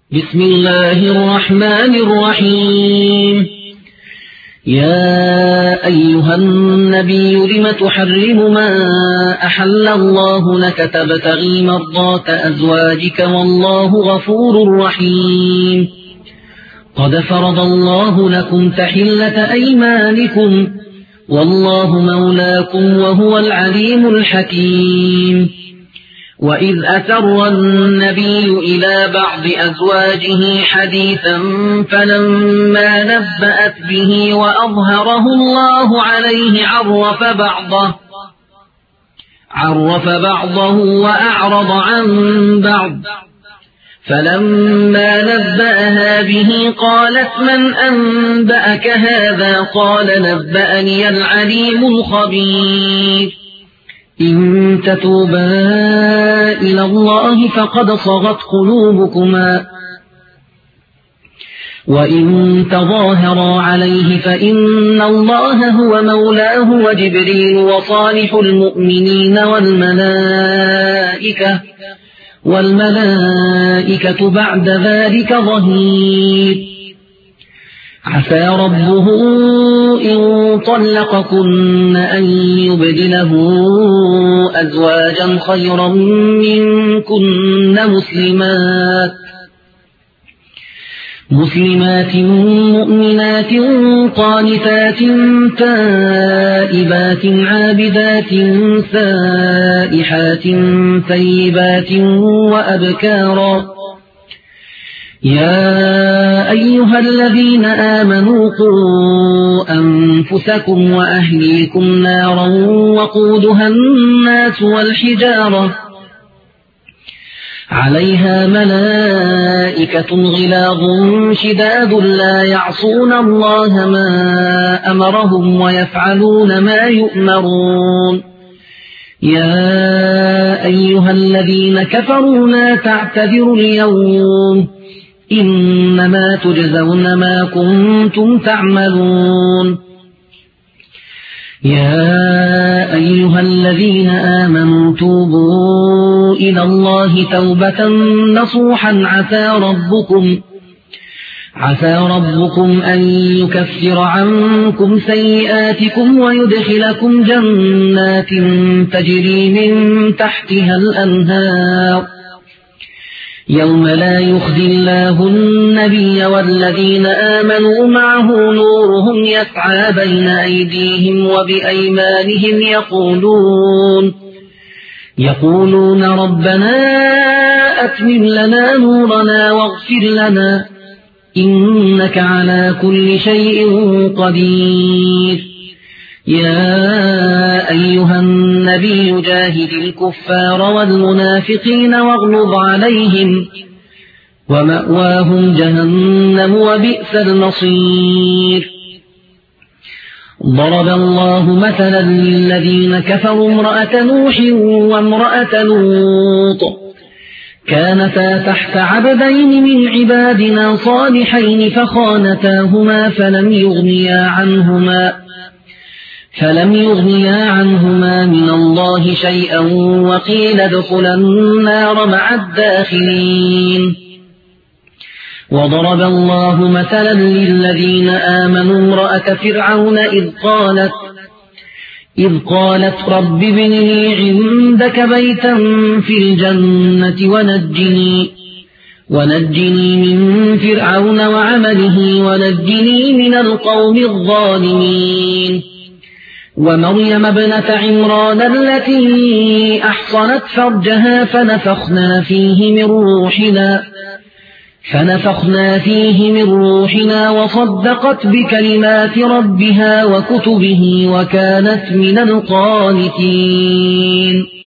بسم الله الرحمن الرحيم. يا أيها النبي لم تحرم ما أحل الله لك تبتغي مرضات أزواجك والله غفور رحيم. قد فرض الله لكم تحلة أيمانكم والله مولاكم وهو العليم الحكيم. وإذ أسر النبي إلى بعض أزواجه حديثا فلما نبأت به وأظهره الله عليه عرف بعضه وأعرض عن بعض. فلما نبأها به قالت من أنبأك هذا؟ قال نبأني العليم الخبير. إن تتوبا إلى الله فقد صغت قلوبكما وإن تظاهرا عليه فإن الله هو مولاه وجبريل وصالح المؤمنين والملائكة بعد ذلك ظهير. عسى ربه إن طلقكن أن يبدله أزواجا خيرا منكن مسلمات مؤمنات قانتات تائبات عابدات سائحات ثيبات وأبكارا. يا أيها الذين آمنوا قوا أنفسكم وأهليكم نارا وقودها الناس والحجارة عليها ملائكة غلاظ شداد لا يعصون الله ما أمرهم ويفعلون ما يؤمرون. يا أيها الذين كفروا لا تعتذروا اليوم إنما تجزون ما كنتم تعملون. يا أيها الذين آمنوا توبوا إلى الله توبة نصوحا عسى ربكم أن يكفر عنكم سيئاتكم ويدخلكم جنات تجري من تحتها الأنهار يوم لا يخزي الله النبي والذين آمنوا معه نورهم يسعى بين أيديهم وبأيمانهم يقولون ربنا أتمم لنا نورنا واغفر لنا إنك على كل شيء قدير. يا أيها النبي جاهد الكفار والمنافقين واغلظ عليهم ومأواهم جهنم وبئس المصير. ضرب الله مثلا للذين كفروا امرأة نوح وامرأة لوط كانتا تحت عبدين من عبادنا صالحين فخانتاهما فلم يغنيا عنهما من الله شيئا وقيل ادخلا النار مع الداخلين. وضرب الله مثلا للذين آمنوا امرأة فرعون إذ قالت رب ابن لي عندك بيتا في الجنة ونجني من فرعون وعمله ونجني من القوم الظالمين. ومريم ابنة عمران التي أحصنت فرجها فنفخنا فيه من روحنا وصدقت بكلمات ربها وكتبه وكانت من القانتين.